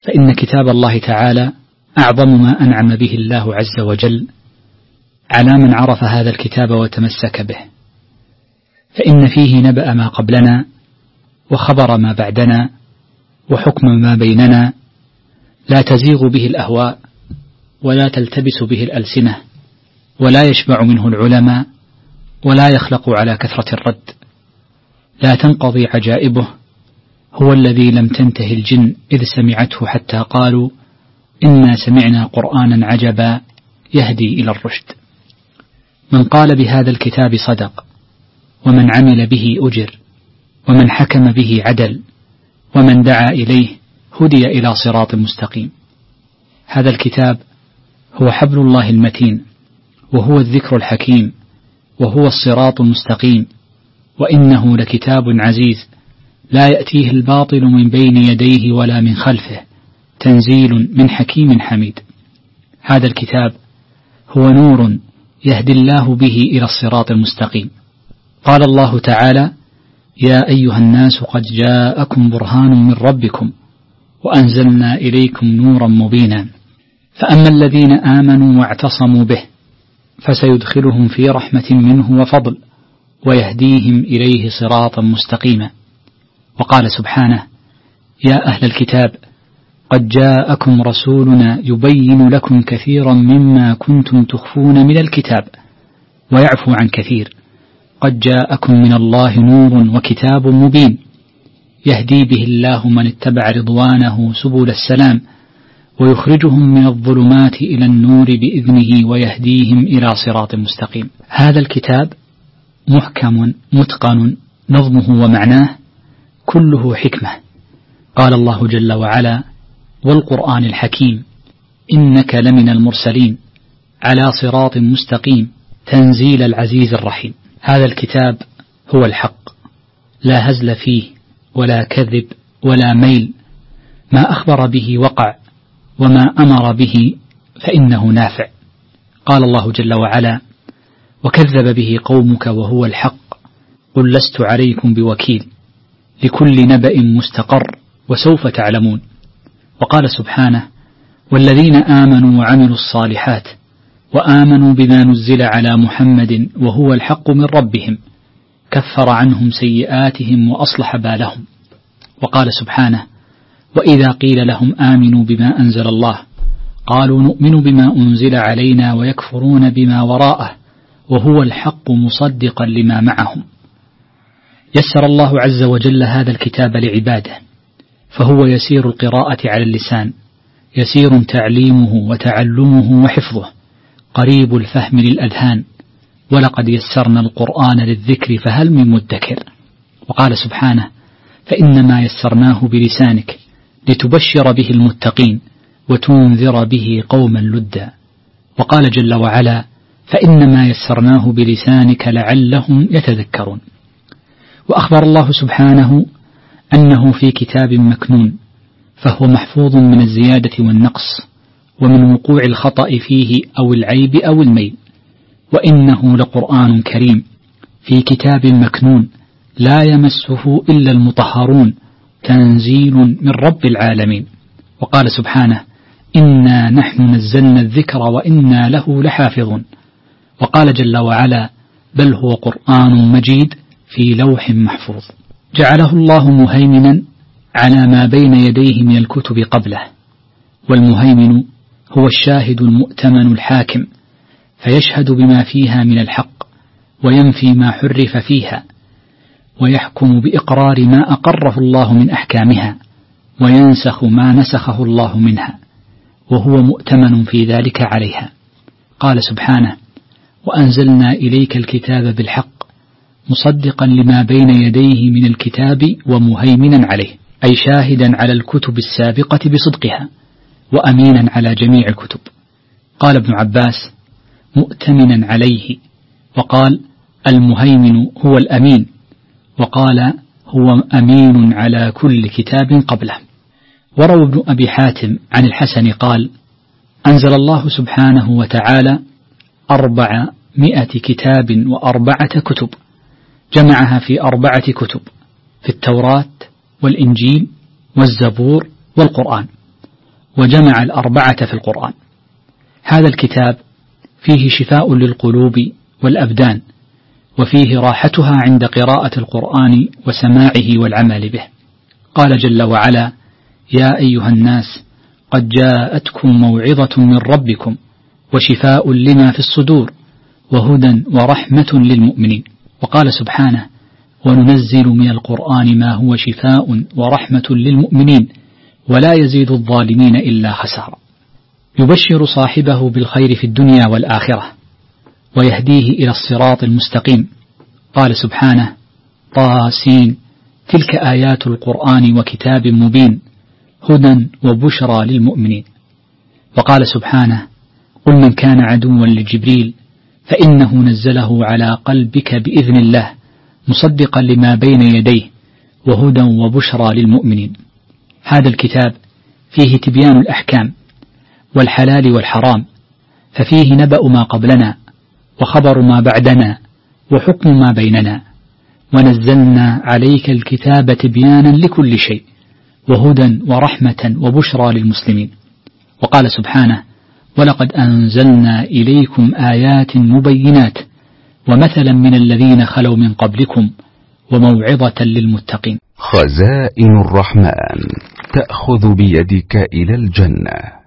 فإن كتاب الله تعالى أعظم ما أنعم به الله عز وجل على من عرف هذا الكتاب وتمسك به، فإن فيه نبأ ما قبلنا وخبر ما بعدنا وحكم ما بيننا، لا تزيغ به الأهواء ولا تلتبس به الألسنة، ولا يشبع منه العلماء ولا يخلق على كثرة الرد، لا تنقضي عجائبه. هو الذي لم تنته الجن إذ سمعته حتى قالوا إنا سمعنا قرآنا عجبا يهدي إلى الرشد. من قال بهذا الكتاب صدق، ومن عمل به أجر، ومن حكم به عدل، ومن دعا إليه هدي إلى صراط مستقيم. هذا الكتاب هو حبل الله المتين، وهو الذكر الحكيم، وهو الصراط المستقيم، وإنه لكتاب عزيز لا يأتيه الباطل من بين يديه ولا من خلفه، تنزيل من حكيم حميد. هذا الكتاب هو نور يهدي الله به إلى الصراط المستقيم. قال الله تعالى: يا أيها الناس قد جاءكم برهان من ربكم وأنزلنا إليكم نورا مبينا. فأما الذين آمنوا واعتصموا به فسيدخلهم في رحمة منه وفضل ويهديهم إليه صراطا مستقيما. وقال سبحانه: يا أهل الكتاب قد جاءكم رسولنا يبين لكم كثيرا مما كنتم تخفون من الكتاب ويعفو عن كثير، قد جاءكم من الله نور وكتاب مبين يهدي به الله من اتبع رضوانه سبل السلام ويخرجهم من الظلمات إلى النور بإذنه ويهديهم إلى صراط مستقيم. هذا الكتاب محكم متقن نظمه ومعناه كله حكمة. قال الله جل وعلا: والقرآن الحكيم إنك لمن المرسلين على صراط مستقيم تنزيل العزيز الرحيم. هذا الكتاب هو الحق، لا هزل فيه ولا كذب ولا ميل، ما أخبر به وقع وما أمر به فإنه نافع. قال الله جل وعلا: وكذب به قومك وهو الحق قل لست عليكم بوكيل لكل نبأ مستقر وسوف تعلمون. وقال سبحانه: والذين آمنوا وعملوا الصالحات وآمنوا بما نزل على محمد وهو الحق من ربهم كفر عنهم سيئاتهم وأصلح بالهم. وقال سبحانه: وإذا قيل لهم آمنوا بما أنزل الله قالوا نؤمن بما أنزل علينا ويكفرون بما وراءه وهو الحق مصدقا لما معهم. يسر الله عز وجل هذا الكتاب لعباده، فهو يسير القراءة على اللسان، يسير تعليمه وتعلمه وحفظه، قريب الفهم للأذهان، ولقد يسرنا القرآن للذكر فهل من مدكر. وقال سبحانه: فإنما يسرناه بلسانك لتبشر به المتقين وتنذر به قوما لدا. وقال جل وعلا: فإنما يسرناه بلسانك لعلهم يتذكرون. وأخبر الله سبحانه أنه في كتاب مكنون، فهو محفوظ من الزيادة والنقص ومن وقوع الخطأ فيه أو العيب أو الميل، وإنه لقرآن كريم في كتاب مكنون لا يمسه إلا المطهرون تنزيل من رب العالمين. وقال سبحانه: إنا نحن نزلنا الذكر وإنا له لحافظون. وقال جل وعلا: بل هو قرآن مجيد في لوح محفوظ. جعله الله مهيمنا على ما بين يديه من الكتب قبله، والمهيمن هو الشاهد المؤتمن الحاكم، فيشهد بما فيها من الحق وينفي ما حرف فيها، ويحكم بإقرار ما أقره الله من أحكامها وينسخ ما نسخه الله منها، وهو مؤتمن في ذلك عليها. قال سبحانه: وأنزلنا إليك الكتاب بالحق مصدقا لما بين يديه من الكتاب ومهيمنا عليه، أي شاهدا على الكتب السابقة بصدقها وأمينا على جميع الكتب. قال ابن عباس: مؤتمنا عليه، وقال: المهيمن هو الأمين، وقال: هو أمين على كل كتاب قبله. وروى ابن أبي حاتم عن الحسن قال: أنزل الله سبحانه وتعالى 400 كتاب و4 كتب، جمعها في 4 كتب، في التوراة والإنجيل والزبور والقرآن. وجمع الأربعة في القرآن. هذا الكتاب فيه شفاء للقلوب والأبدان، وفيه راحتها عند قراءة القرآن وسماعه والعمل به. قال جل وعلا: يا أيها الناس قد جاءتكم موعظة من ربكم وشفاء لما في الصدور وهدى ورحمة للمؤمنين. وقال سبحانه: وننزل من القرآن ما هو شفاء ورحمة للمؤمنين ولا يزيد الظالمين إلا خسارا. يبشر صاحبه بالخير في الدنيا والآخرة ويهديه إلى الصراط المستقيم. قال سبحانه: طاسين تلك آيات القرآن وكتاب مبين هدى وبشرى للمؤمنين. وقال سبحانه: قل من كان عدوا لجبريل فإنه نزله على قلبك بإذن الله مصدقا لما بين يديه وهدى وبشرى للمؤمنين. هذا الكتاب فيه تبيان الأحكام والحلال والحرام، ففيه نبأ ما قبلنا وخبر ما بعدنا وحكم ما بيننا. ونزلنا عليك الكتاب تبيانا لكل شيء وهدى ورحمة وبشرى للمسلمين. وقال سبحانه: ولقد أنزلنا إليكم آيات مبينات ومثلا من الذين خلوا من قبلكم وموعظة للمتقين. خزائن الرحمن تأخذ بيدك إلى الجنة.